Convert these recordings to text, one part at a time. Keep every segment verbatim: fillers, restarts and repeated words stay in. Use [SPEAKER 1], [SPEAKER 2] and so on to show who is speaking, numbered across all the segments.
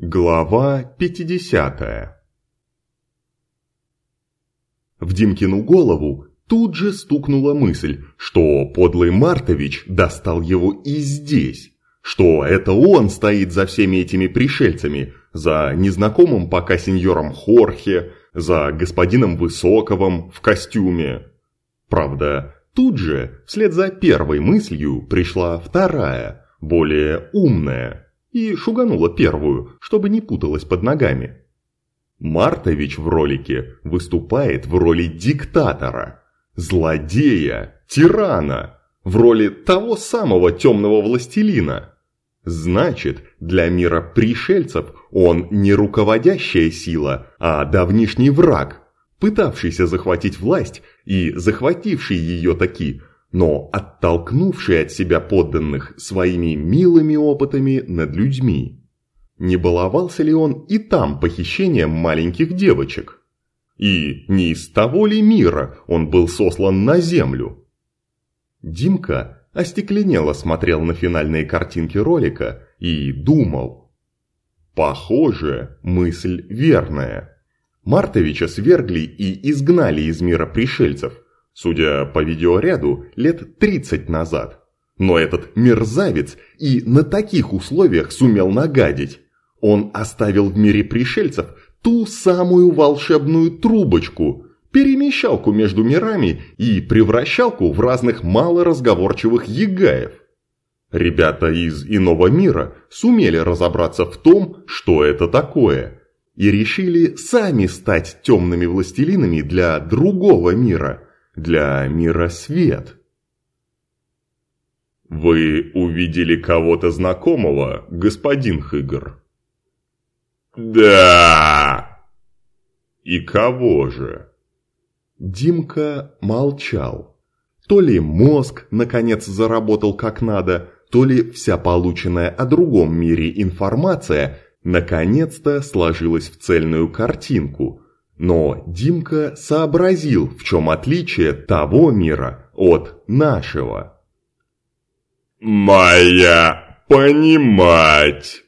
[SPEAKER 1] Глава пятидесятая. В Димкину голову тут же стукнула мысль, что подлый Мартович достал его и здесь, что это он стоит за всеми этими пришельцами, за незнакомым пока сеньором Хорхе, за господином Высоковым в костюме. Правда, тут же, вслед за первой мыслью, пришла вторая, более умная, и шуганула первую, чтобы не путалась под ногами. Мартович в ролике выступает в роли диктатора, злодея, тирана, в роли того самого темного властелина. Значит, для мира пришельцев он не руководящая сила, а давнишний враг, пытавшийся захватить власть и захвативший ее таки, но оттолкнувший от себя подданных своими милыми опытами над людьми. Не баловался ли он и там похищением маленьких девочек? И не из того ли мира он был сослан на землю? Димка остекленело смотрел на финальные картинки ролика и думал. Похоже, мысль верная. Мартовича свергли и изгнали из мира пришельцев, судя по видеоряду, лет тридцать назад. Но этот мерзавец и на таких условиях сумел нагадить. Он оставил в мире пришельцев ту самую волшебную трубочку, перемещалку между мирами и превращалку в разных малоразговорчивых ягаев. Ребята из иного мира сумели разобраться в том, что это такое, и решили сами стать темными властелинами для другого мира, для мира свет. «Вы увидели кого-то знакомого, господин Хыгр?» «Да!» «И кого же?» Димка молчал. То ли мозг, наконец, заработал как надо, то ли вся полученная о другом мире информация наконец-то сложилась в цельную картинку. Но Димка сообразил, в чем отличие того мира от нашего. «Моя понимать!»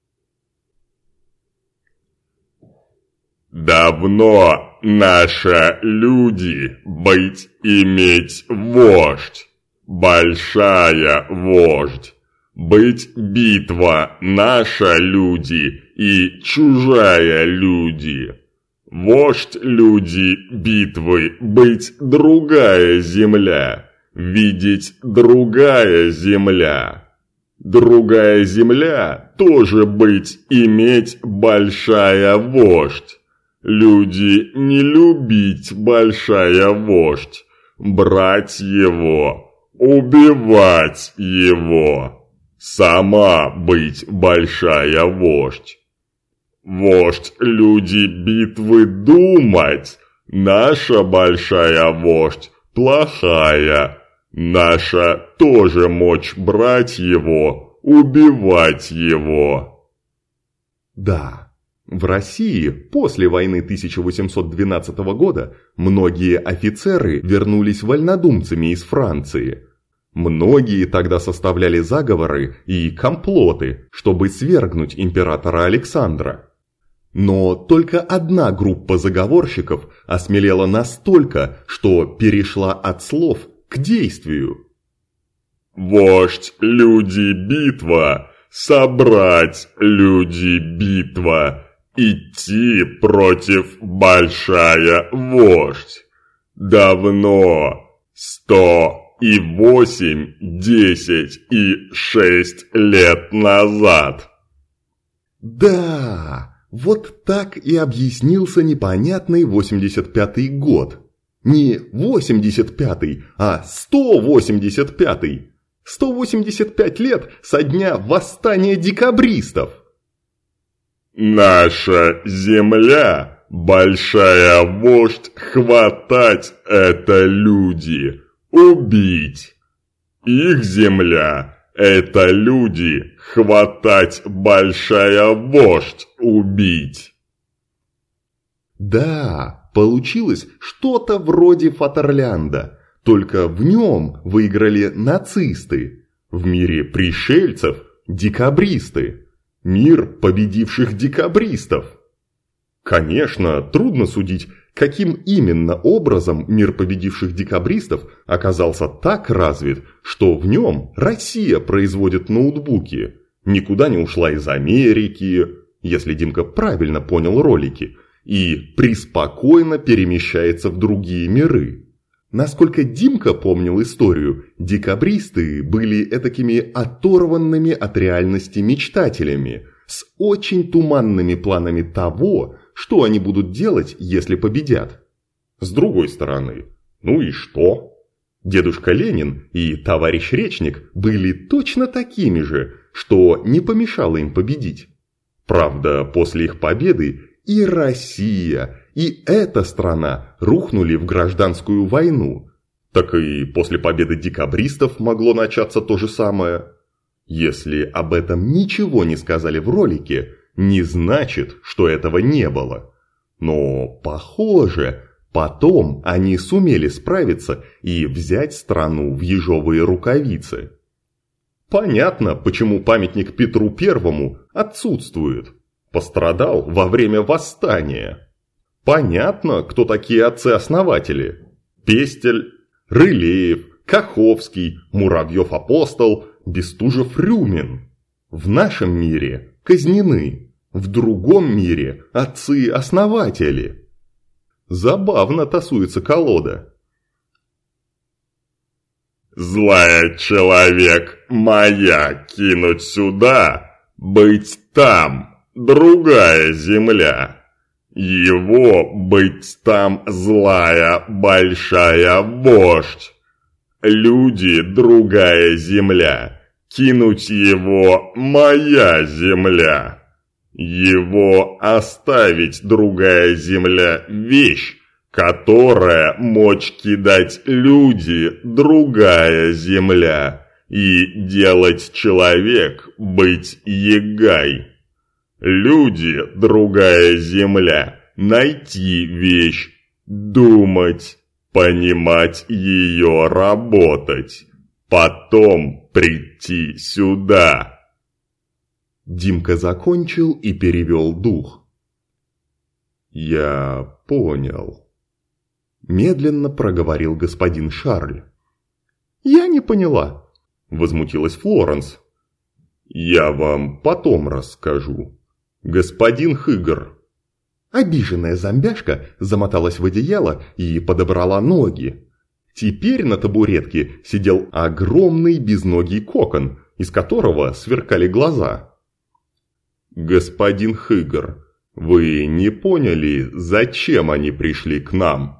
[SPEAKER 1] «Давно наша люди быть иметь вождь, большая вождь, быть битва наша люди и чужая люди». Вождь люди битвы, быть другая земля, видеть другая земля. Другая земля тоже быть иметь большая вождь. Люди не любить большая вождь, брать его, убивать его. Сама быть большая вождь. Вождь люди битвы думать, наша большая вождь плохая, наша тоже мочь брать его, убивать его. Да, в России после войны тысяча восемьсот двенадцатого года многие офицеры вернулись вольнодумцами из Франции. Многие тогда составляли заговоры и комплоты, чтобы свергнуть императора Александра. Но только одна группа заговорщиков осмелела настолько, что перешла от слов к действию. «Вождь люди битва, собрать люди битва, идти против большая вождь. Давно, сто и восемь, десять и шесть лет назад». Да... Вот так и объяснился непонятный восемьдесят пятый год. Не восемьдесят пятый, а сто восемьдесят пятый. сто восемьдесят пять лет со дня восстания декабристов. «Наша земля, большая вождь, хватать это люди, убить. Их земля. Это люди, хватать большая вождь, убить». Да, получилось что-то вроде Фатерлянда, только в нем выиграли нацисты, в мире пришельцев – декабристы. Мир победивших декабристов. Конечно, трудно судить, каким именно образом мир победивших декабристов оказался так развит, что в нем Россия производит ноутбуки, никуда не ушла из Америки, если Димка правильно понял ролики, и преспокойно перемещается в другие миры. Насколько Димка помнил историю, декабристы были этакими оторванными от реальности мечтателями, с очень туманными планами того, что они будут делать, если победят. С другой стороны, ну и что? Дедушка Ленин и товарищ Речник были точно такими же, что не помешало им победить. Правда, после их победы и Россия, и эта страна рухнули в гражданскую войну. Так и после победы декабристов могло начаться то же самое. Если об этом ничего не сказали в ролике, не значит, что этого не было. Но, похоже, потом они сумели справиться и взять страну в ежовые рукавицы. Понятно, почему памятник Петру Первому отсутствует. Пострадал во время восстания. Понятно, кто такие отцы-основатели. Пестель, Рылеев, Каховский, Муравьев-Апостол, Бестужев-Рюмин. В нашем мире казнены, в другом мире отцы-основатели. Забавно тасуется колода.
[SPEAKER 2] Злая человек моя кинуть сюда, быть там, другая земля. Его быть там злая большая вождь. Люди другая земля, кинуть его моя земля. Его оставить другая земля вещь, которая мочь кидать люди другая земля, и делать человек быть егай. Люди другая земля, найти вещь, думать, понимать ее, работать, потом прийти сюда.
[SPEAKER 1] Димка закончил и перевел дух. «Я понял», – медленно проговорил господин Шарль. «Я не поняла», – возмутилась Флоренс. «Я вам потом расскажу, господин Хыгр». Обиженная зомбяшка замоталась в одеяло и подобрала ноги. Теперь на табуретке сидел огромный безногий кокон, из которого сверкали глаза. «Господин Хыгр, вы не поняли, зачем они пришли к нам?»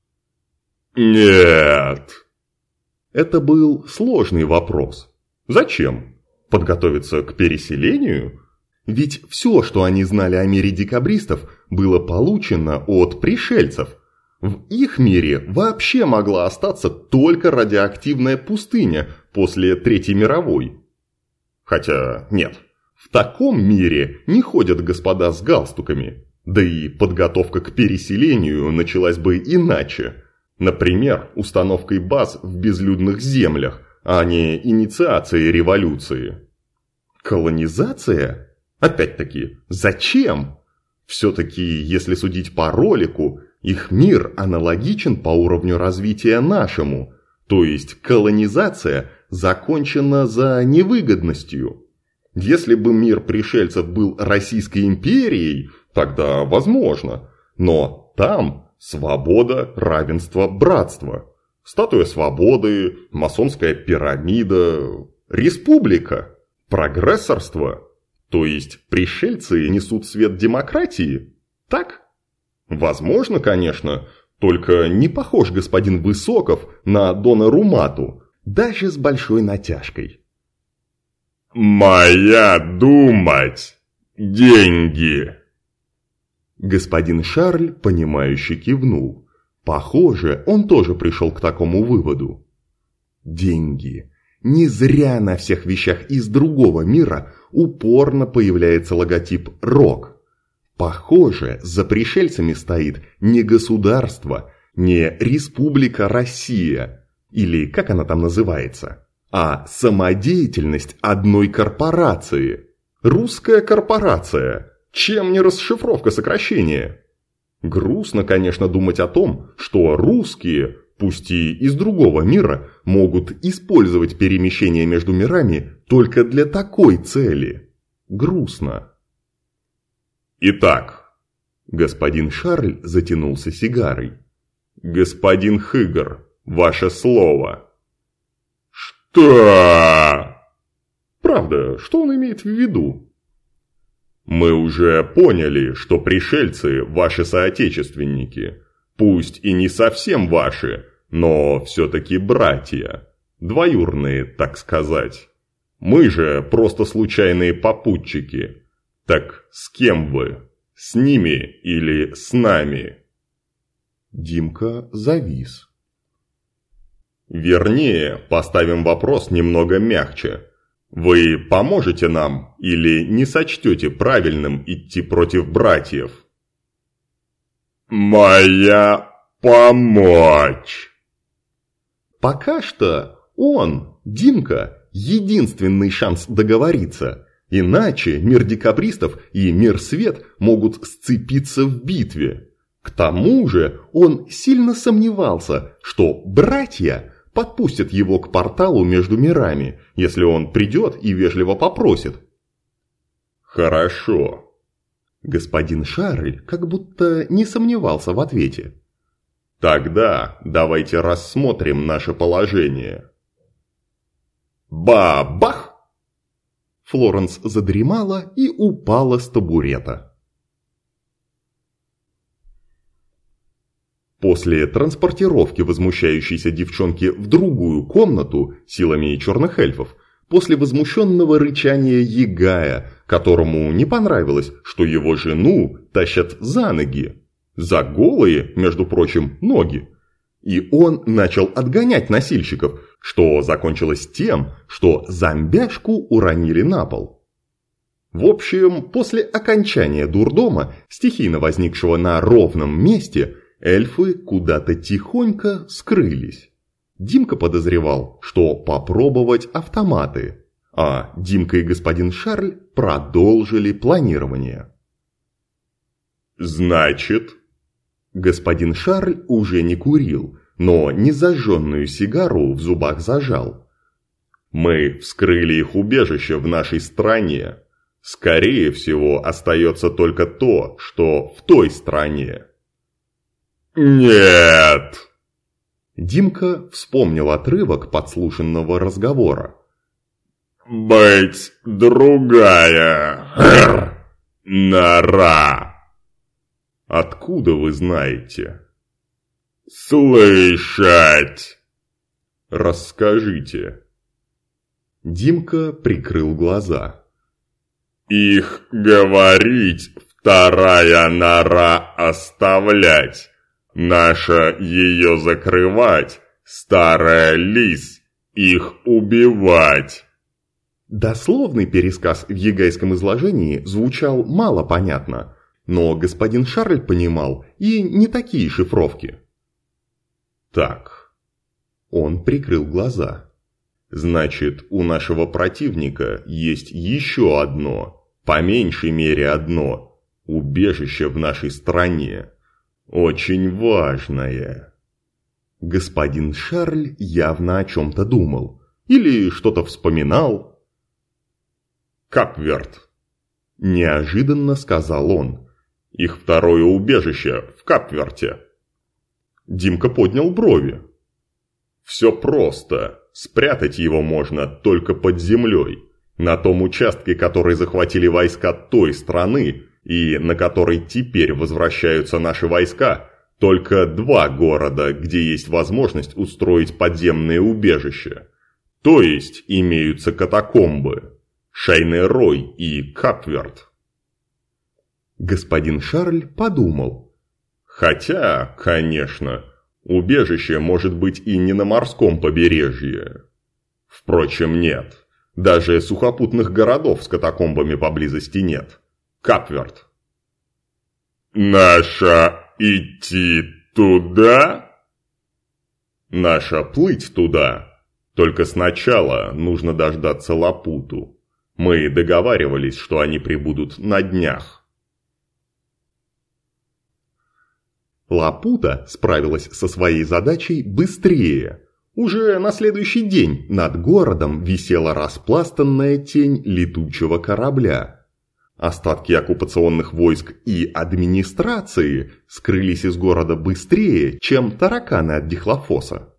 [SPEAKER 2] «Нет».
[SPEAKER 1] Это был сложный вопрос. Зачем? Подготовиться к переселению? Ведь все, что они знали о мире декабристов, было получено от пришельцев. В их мире вообще могла остаться только радиоактивная пустыня после Третьей мировой. Хотя нет. В таком мире не ходят господа с галстуками, да и подготовка к переселению началась бы иначе. Например, установкой баз в безлюдных землях, а не инициацией революции. Колонизация? Опять-таки, зачем? Все-таки, если судить по ролику, их мир аналогичен по уровню развития нашему, то есть колонизация закончена за невыгодностью. Если бы мир пришельцев был Российской империей, тогда возможно. Но там свобода, равенство, братство. Статуя свободы, масонская пирамида, республика, прогрессорство. То есть пришельцы несут свет демократии? Так? Возможно, конечно, только не похож господин Высоков на Дона Румату, даже с большой натяжкой.
[SPEAKER 2] «Моя думать! Деньги!»
[SPEAKER 1] Господин Шарль, понимающе кивнул. Похоже, он тоже пришел к такому выводу. Деньги. Не зря на всех вещах из другого мира упорно появляется логотип «Рок». Похоже, за пришельцами стоит не государство, не Республика Россия, или как она там называется, а самодеятельность одной корпорации. Русская корпорация. Чем не расшифровка сокращения? Грустно, конечно, думать о том, что русские, пусть и из другого мира, могут использовать перемещение между мирами только для такой цели. Грустно. Итак, господин Шарль затянулся сигарой. Господин Хыгр, ваше слово.
[SPEAKER 2] Что?
[SPEAKER 1] Правда, что он имеет в виду?
[SPEAKER 2] Мы уже поняли, что пришельцы ваши соотечественники. Пусть и не совсем ваши, но все-таки братья. Двоюрные, так сказать. Мы же просто случайные попутчики. Так с кем вы? С ними или с нами?
[SPEAKER 1] Димка завис.
[SPEAKER 2] Вернее, поставим вопрос немного мягче. Вы поможете нам или не сочтете правильным идти против братьев? Моя помочь.
[SPEAKER 1] Пока что он, Димка, единственный шанс договориться. Иначе мир декабристов и мир свет могут сцепиться в битве. К тому же он сильно сомневался, что братья подпустят его к порталу между мирами, если он придет и вежливо попросит.
[SPEAKER 2] Хорошо.
[SPEAKER 1] Господин Шарль как будто не сомневался в ответе.
[SPEAKER 2] Тогда давайте рассмотрим наше положение. Ба-бах!
[SPEAKER 1] Флоренс задремала и упала с табурета. После транспортировки возмущающейся девчонки в другую комнату силами черных эльфов, после возмущенного рычания Ягая, которому не понравилось, что его жену тащат за ноги, за голые, между прочим, ноги, и он начал отгонять носильщиков, что закончилось тем, что зомбяшку уронили на пол. В общем, после окончания дурдома, стихийно возникшего на ровном месте, эльфы куда-то тихонько скрылись. Димка подозревал, что попробовать автоматы, а Димка и господин Шарль продолжили планирование.
[SPEAKER 2] «Значит...»
[SPEAKER 1] Господин Шарль уже не курил, но незажженную сигару в зубах зажал.
[SPEAKER 2] «Мы вскрыли их убежище в нашей стране. Скорее всего, остается только то, что в той стране». «Нет!»
[SPEAKER 1] Димка вспомнил отрывок подслушанного разговора.
[SPEAKER 2] «Быть другая нора».
[SPEAKER 1] «Откуда вы знаете?»
[SPEAKER 2] «Слышать!»
[SPEAKER 1] «Расскажите». Димка прикрыл глаза.
[SPEAKER 2] «Их говорить, вторая нора оставлять. Наша ее закрывать, старая лис, их убивать».
[SPEAKER 1] Дословный пересказ в ягайском изложении звучал мало понятно, но господин Шарль понимал и не такие шифровки. Так, он прикрыл глаза. Значит, у нашего противника есть еще одно, по меньшей мере одно, убежище в нашей стране. Очень важное. Господин Шарль явно о чем-то думал. Или что-то вспоминал.
[SPEAKER 2] «Капверт»,
[SPEAKER 1] – неожиданно сказал он.
[SPEAKER 2] «Их второе убежище в Капверте».
[SPEAKER 1] Димка поднял брови.
[SPEAKER 2] «Все просто. Спрятать его можно только под землей. На том участке, который захватили войска той страны, и на который теперь возвращаются наши войска, только два города, где есть возможность устроить подземные убежища. То есть имеются катакомбы. Шайнерой и Капверт».
[SPEAKER 1] Господин Шарль подумал.
[SPEAKER 2] «Хотя, конечно, убежище может быть и не на морском побережье. Впрочем, нет. Даже сухопутных городов с катакомбами поблизости нет. Капверт». «Наша идти туда?»
[SPEAKER 1] «Наша плыть туда. Только сначала нужно дождаться Лапуту.
[SPEAKER 2] Мы договаривались, что они прибудут на днях.
[SPEAKER 1] Лапута справилась со своей задачей быстрее. Уже на следующий день над городом висела распластанная тень летучего корабля. Остатки оккупационных войск и администрации скрылись из города быстрее, чем тараканы от дихлофоса.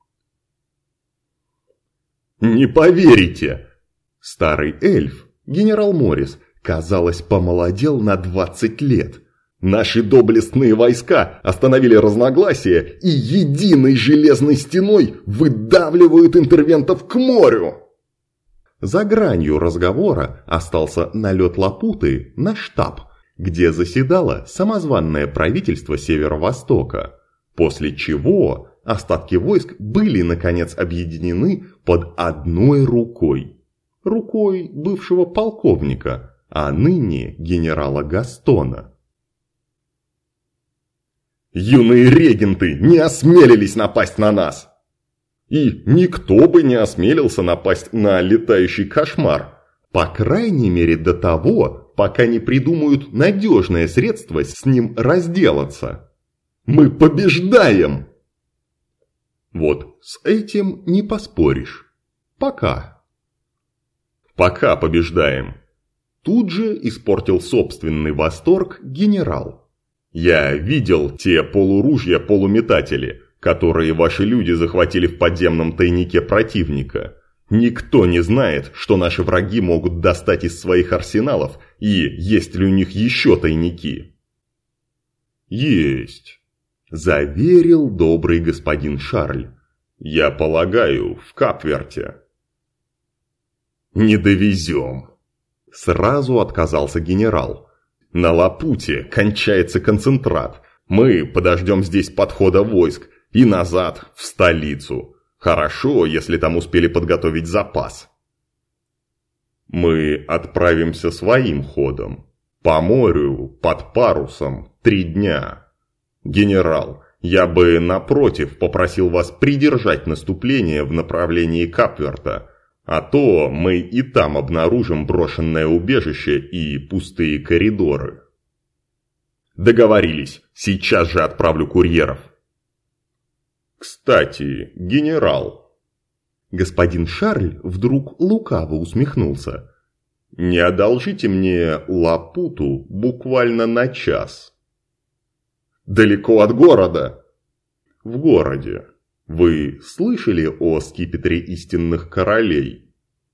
[SPEAKER 1] «Не поверите!» Старый эльф, генерал Моррис, казалось, помолодел на двадцать лет. «Наши доблестные войска остановили разногласия и единой железной стеной выдавливают интервентов к морю!» За гранью разговора остался налет Лапуты на штаб, где заседало самозванное правительство Северо-Востока, после чего остатки войск были наконец объединены под одной рукой. Рукой бывшего полковника, а ныне генерала Гастона.
[SPEAKER 2] «Юные регенты не осмелились напасть на нас!» И никто бы не осмелился напасть на летающий кошмар.
[SPEAKER 1] По крайней мере до того, пока не придумают надежное средство с ним разделаться. Мы побеждаем! Вот с этим не поспоришь. Пока.
[SPEAKER 2] Пока побеждаем.
[SPEAKER 1] Тут же испортил собственный восторг генерал.
[SPEAKER 2] Я видел те полуружья-полуметатели, которые ваши люди захватили в подземном тайнике противника. Никто не знает, что наши враги могут достать из своих арсеналов и есть ли у них еще тайники.
[SPEAKER 1] Есть, заверил добрый господин Шарль.
[SPEAKER 2] Я полагаю, в Капверте.
[SPEAKER 1] Не довезем. Сразу отказался генерал.
[SPEAKER 2] На Лапуте кончается концентрат. Мы подождем здесь подхода войск. И назад, в столицу. Хорошо, если там успели подготовить запас. Мы отправимся своим ходом. По морю, под парусом, три дня. Генерал, я бы, напротив, попросил вас придержать наступление в направлении Капверта. А то мы и там обнаружим брошенное убежище и пустые коридоры. Договорились, сейчас же отправлю курьеров. Кстати, генерал.
[SPEAKER 1] Господин Шарль вдруг лукаво усмехнулся.
[SPEAKER 2] Не одолжите мне Лапуту буквально на час. Далеко от города? В городе. Вы слышали о скипетре истинных королей?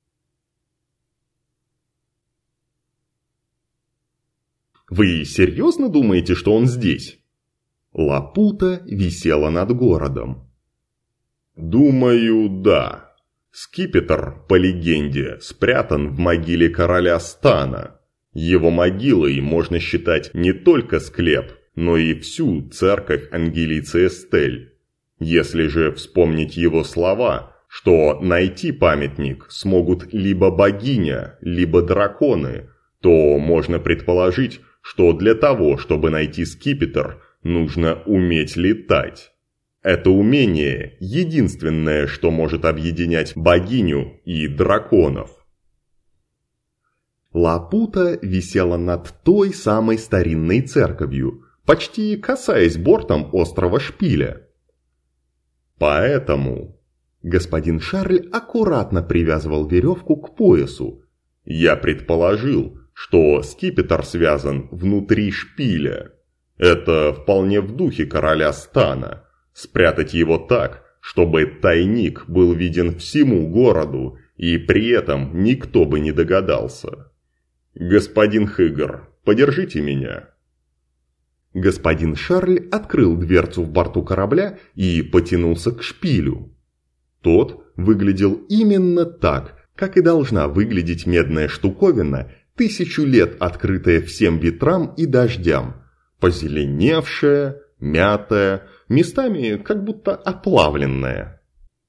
[SPEAKER 1] Вы серьезно думаете, что он здесь? Лапута висела над городом.
[SPEAKER 2] Думаю, да. Скипетр, по легенде, спрятан в могиле короля Стана. Его могилой можно считать не только склеп, но и всю церковь Ангелицы Эстель. Если же вспомнить его слова, что найти памятник смогут либо богиня, либо драконы, то можно предположить, что для того, чтобы найти скипетр, нужно уметь летать. Это умение – единственное, что может объединять богиню и драконов.
[SPEAKER 1] Лапута висела над той самой старинной церковью, почти касаясь бортом острова Шпиля.
[SPEAKER 2] Поэтому
[SPEAKER 1] господин Шарль аккуратно привязывал веревку к поясу.
[SPEAKER 2] Я предположил, что скипетр связан внутри шпиля. Это вполне в духе короля Стана. Спрятать его так, чтобы тайник был виден всему городу, и при этом никто бы не догадался. Господин Хыгр, подержите меня.
[SPEAKER 1] Господин Шарль открыл дверцу в борту корабля и потянулся к шпилю. Тот выглядел именно так, как и должна выглядеть медная штуковина, тысячу лет открытая всем ветрам и дождям, позеленевшая, мятая, местами как будто оплавленная.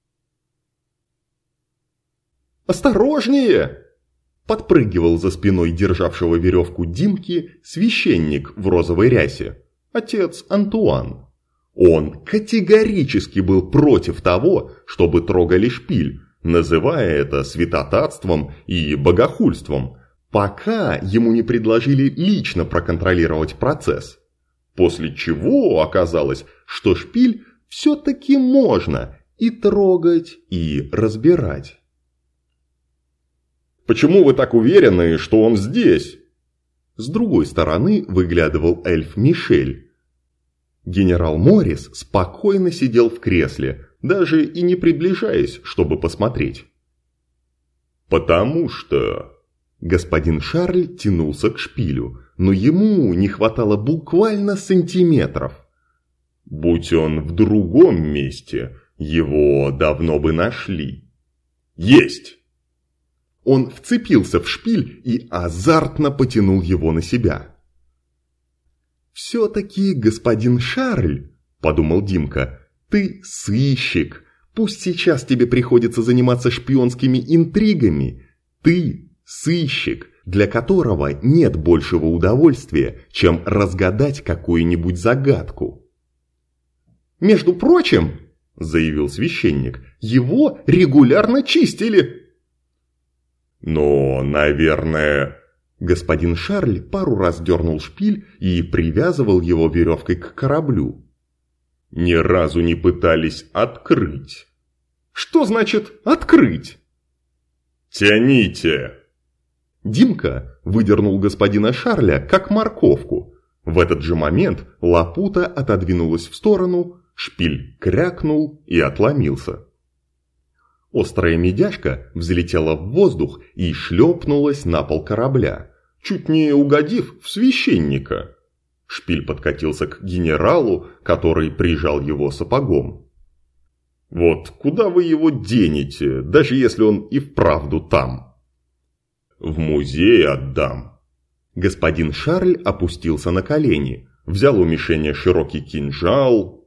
[SPEAKER 1] «Осторожнее!» – подпрыгивал за спиной державшего веревку Димки священник в розовой рясе, отец Антуан. Он категорически был против того, чтобы трогали шпиль, называя это святотатством и богохульством, пока ему не предложили лично проконтролировать процесс. После чего оказалось, что шпиль все-таки можно и трогать, и разбирать.
[SPEAKER 2] «Почему вы так уверены, что он здесь?»
[SPEAKER 1] С другой стороны выглядывал эльф Мишель. Генерал Моррис спокойно сидел в кресле, даже и не приближаясь, чтобы посмотреть.
[SPEAKER 2] «Потому что...»
[SPEAKER 1] Господин Шарль тянулся к шпилю, но ему не хватало буквально сантиметров.
[SPEAKER 2] «Будь он в другом месте, его давно бы нашли». «Есть!»
[SPEAKER 1] Он вцепился в шпиль и азартно потянул его на себя. «Все-таки, господин Шарль, — подумал Димка, — ты сыщик. Пусть сейчас тебе приходится заниматься шпионскими интригами. Ты сыщик, для которого нет большего удовольствия, чем разгадать какую-нибудь загадку». «Между прочим, — заявил священник, — его регулярно чистили».
[SPEAKER 2] «Но, наверное...»
[SPEAKER 1] Господин Шарль пару раз дернул шпиль и привязывал его веревкой к кораблю.
[SPEAKER 2] «Ни разу не пытались открыть».
[SPEAKER 1] «Что значит «открыть»?»
[SPEAKER 2] «Тяните!»
[SPEAKER 1] Димка выдернул господина Шарля как морковку. В этот же момент лапута отодвинулась в сторону, шпиль крякнул и отломился. Острая медяшка взлетела в воздух и шлепнулась на пол корабля, чуть не угодив в священника. Шпиль подкатился к генералу, который прижал его сапогом.
[SPEAKER 2] «Вот куда вы его денете, даже если он и вправду там?» «В музей отдам».
[SPEAKER 1] Господин Шарль опустился на колени, взял у мишени широкий кинжал.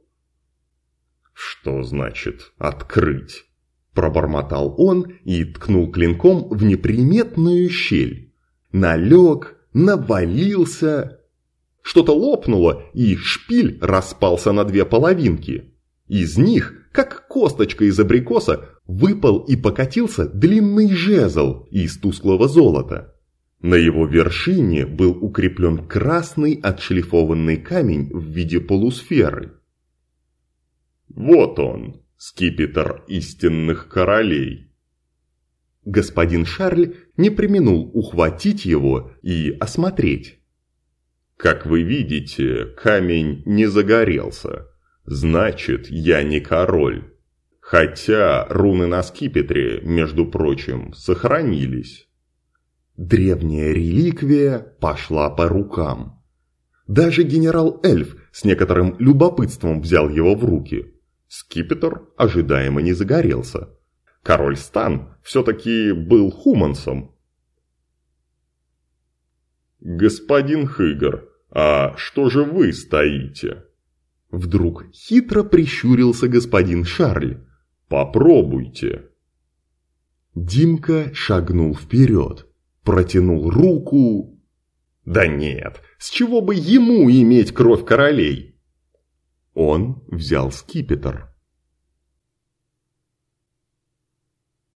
[SPEAKER 2] «Что значит «открыть»?»
[SPEAKER 1] Пробормотал он и ткнул клинком в неприметную щель. Налег, навалился. Что-то лопнуло, и шпиль распался на две половинки. Из них, как косточка из абрикоса, выпал и покатился длинный жезл из тусклого золота. На его вершине был укреплен красный отшлифованный камень в виде полусферы.
[SPEAKER 2] «Вот он, скипетр истинных королей».
[SPEAKER 1] Господин Шарль не преминул ухватить его и осмотреть.
[SPEAKER 2] «Как вы видите, камень не загорелся. Значит, я не король. Хотя руны на скипетре, между прочим, сохранились».
[SPEAKER 1] Древняя реликвия пошла по рукам. Даже генерал-эльф с некоторым любопытством взял его в руки. Скипетр ожидаемо не загорелся. Король Стан все-таки был хумансом.
[SPEAKER 2] «Господин Хыгар, а что же вы стоите?»
[SPEAKER 1] Вдруг хитро прищурился господин Шарль.
[SPEAKER 2] «Попробуйте».
[SPEAKER 1] Димка шагнул вперед, протянул руку. Да нет, с чего бы ему иметь кровь королей? Он взял скипетр.